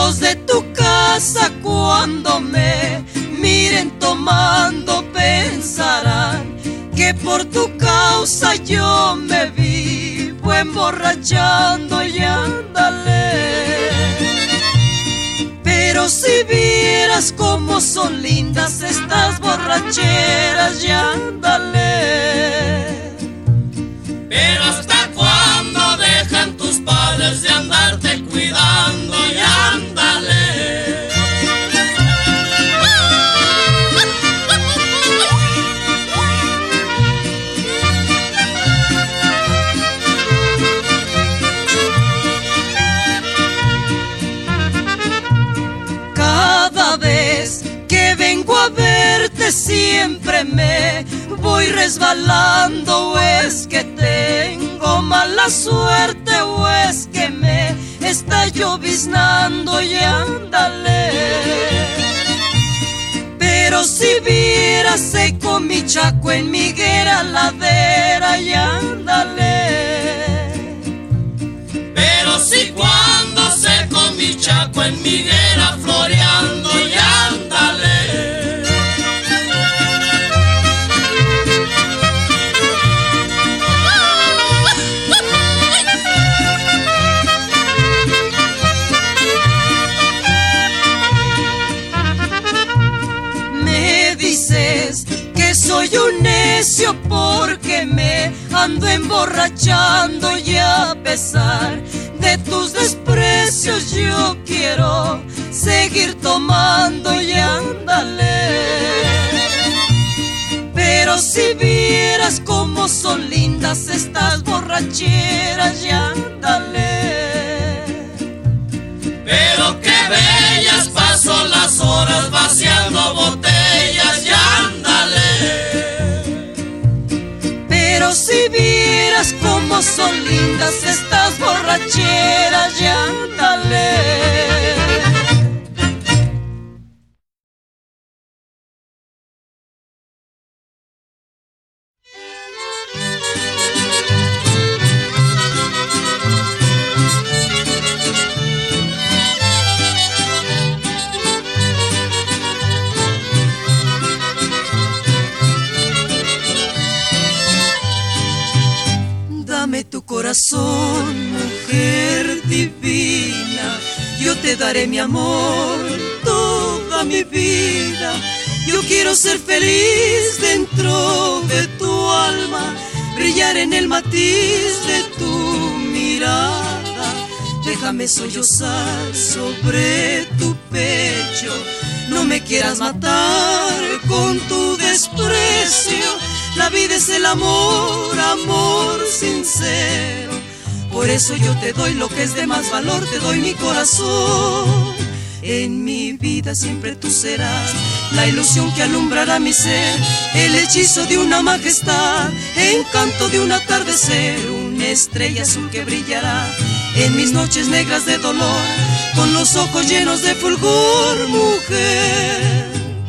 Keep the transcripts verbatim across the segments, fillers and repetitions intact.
Los de tu casa cuando me miren tomando pensarán que por tu causa yo me vivo emborrachando y ándale. Pero si vieras cómo son lindas estas borracheras y ándale. Pero hasta cuándo dejan tus padres de andarte cuidando y ándale. Cada vez que vengo a verte siempre me voy resbalando, o es que tengo mala suerte, o es que me está lloviznando y ándale. Pero si vieras seco mi chaco en mi higuera ladera y ándale. Pero si cuando seco mi chaco en mi higuera floreando y ándale. Soy un necio porque me ando emborrachando y a pesar de tus desprecios yo quiero seguir tomando y ándale. Pero si vieras cómo son lindas estas borracheras y ándale. Pero qué bellas paso las horas vaciando botellas y ándale. Pero si vieras cómo son lindas estas borracheras y ándale. Dame tu corazón, mujer divina, yo te daré mi amor, toda mi vida. Yo quiero ser feliz dentro de tu alma, brillar en el matiz de tu mirada. Déjame sollozar sobre tu pecho, no me quieras matar con tu desprecio. La vida es el amor, amor sincero. Por eso yo te doy lo que es de más valor, te doy mi corazón. En mi vida siempre tú serás la ilusión que alumbrará mi ser, el hechizo de una majestad, encanto de un atardecer, una estrella azul que brillará en mis noches negras de dolor, con los ojos llenos de fulgor, mujer.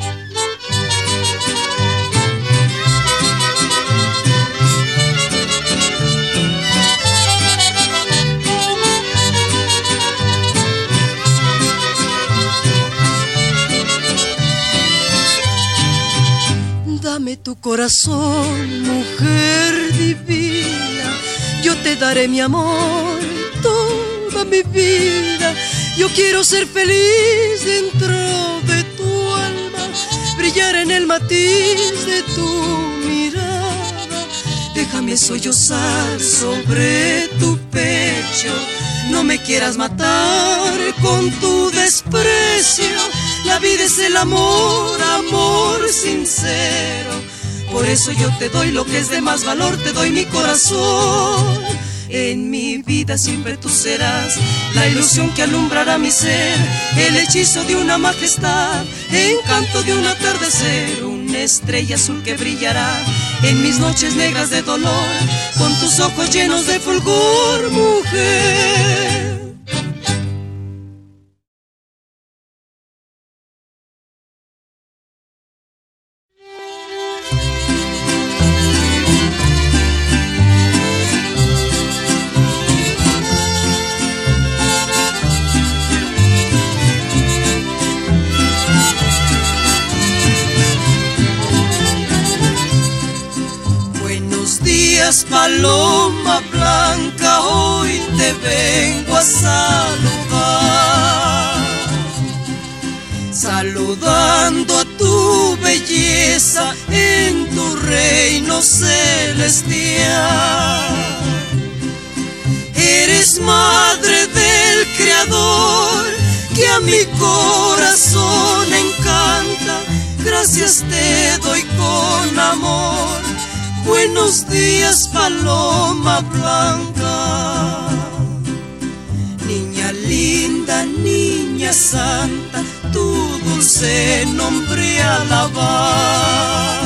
Dame tu corazón, mujer divina, yo te daré mi amor, toda mi vida. Yo quiero ser feliz dentro de tu alma, brillar en el matiz de tu mirada. Déjame sollozar sobre tu pecho, no me quieras matar con tu desprecio. La vida es el amor, amor sincero. Por eso yo te doy lo que es de más valor, te doy mi corazón. En mi vida siempre tú serás la ilusión que alumbrará mi ser, el hechizo de una majestad, encanto de un atardecer, una estrella azul que brillará en mis noches negras de dolor, con tus ojos llenos de fulgor, mujer. paloma blanca, hoy te vengo a saludar, saludando a tu belleza en tu reino celestial. Eres madre del Creador, que a mi corazón encanta. Gracias te doy con amor. Buenos días, paloma blanca. Niña linda, niña santa, tu dulce nombre alabar.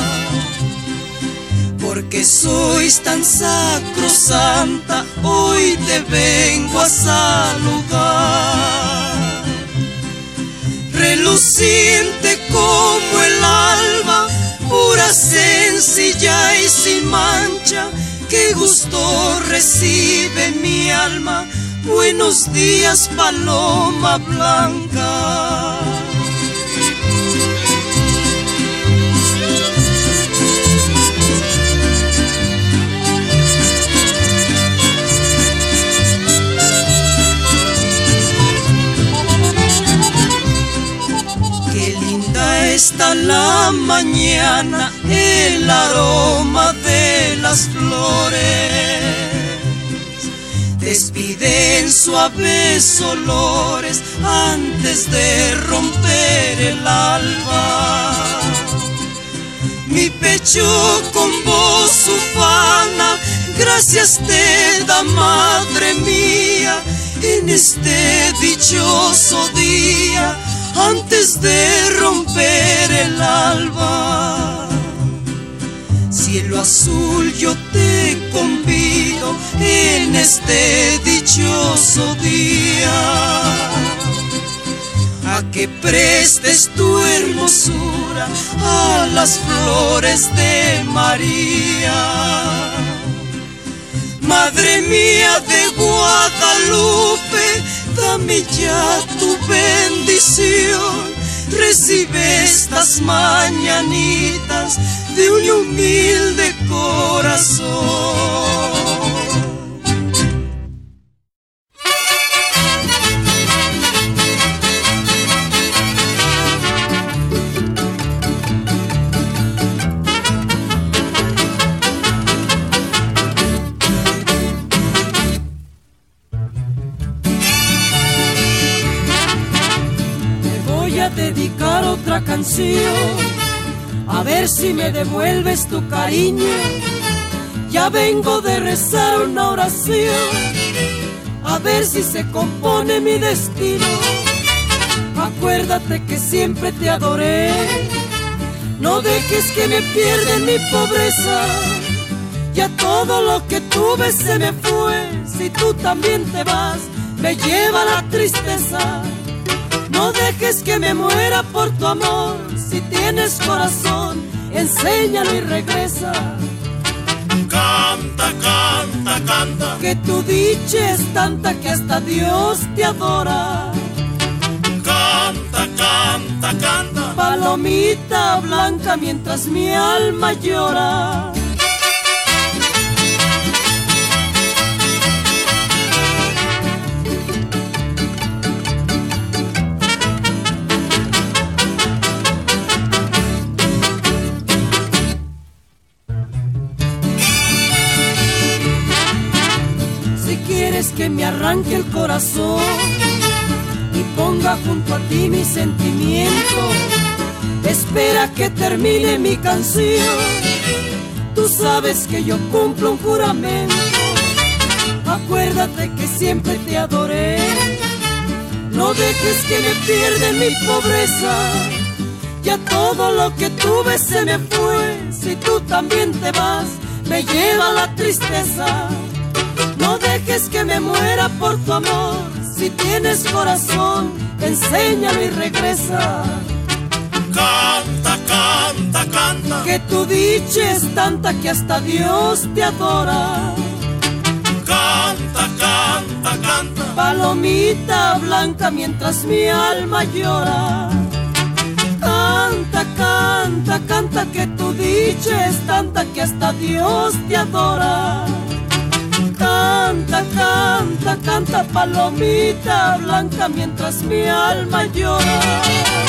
Porque sois tan sacrosanta, hoy te vengo a saludar. Reluciente como el alba, pura, sencilla y sin mancha, qué gusto recibe mi alma. Buenos días, paloma blanca. Está la mañana, el aroma de las flores despiden suaves olores antes de romper el alba. Mi pecho con voz ufana, gracias te da, madre mía, en este dichoso día, antes de romper el alba. Cielo azul, yo te convido en este dichoso día a que prestes tu hermosura a las flores de María. Madre mía de Guadalupe, dame ya tu bendición. Recibe estas mañanitas de un humilde corazón. Dedicar otra canción, a ver si me devuelves tu cariño. Ya vengo de rezar una oración, a ver si se compone mi destino. Acuérdate que siempre te adoré, no dejes que me pierda en mi pobreza. Ya todo lo que tuve se me fue, si tú también te vas, me lleva la tristeza. No dejes que me muera por tu amor, si tienes corazón, enséñalo y regresa. Canta, canta, canta, que tu dicha es tanta que hasta Dios te adora. Canta, canta, canta, palomita blanca mientras mi alma llora. Que me arranque el corazón y ponga junto a ti mi sentimiento, espera que termine mi canción. Tú sabes que yo cumplo un juramento, acuérdate que siempre te adoré. No dejes que me pierda en mi pobreza, ya todo lo que tuve se me fue. Si tú también te vas, me lleva la tristeza. No dejes que me muera por tu amor, si tienes corazón, enséñalo y regresa. Canta, canta, canta, que tu dicha es tanta que hasta Dios te adora. Canta, canta, canta, palomita blanca mientras mi alma llora. Canta, canta, canta, que tu dicha es tanta que hasta Dios te adora. Canta, canta, canta palomita blanca mientras mi alma llora.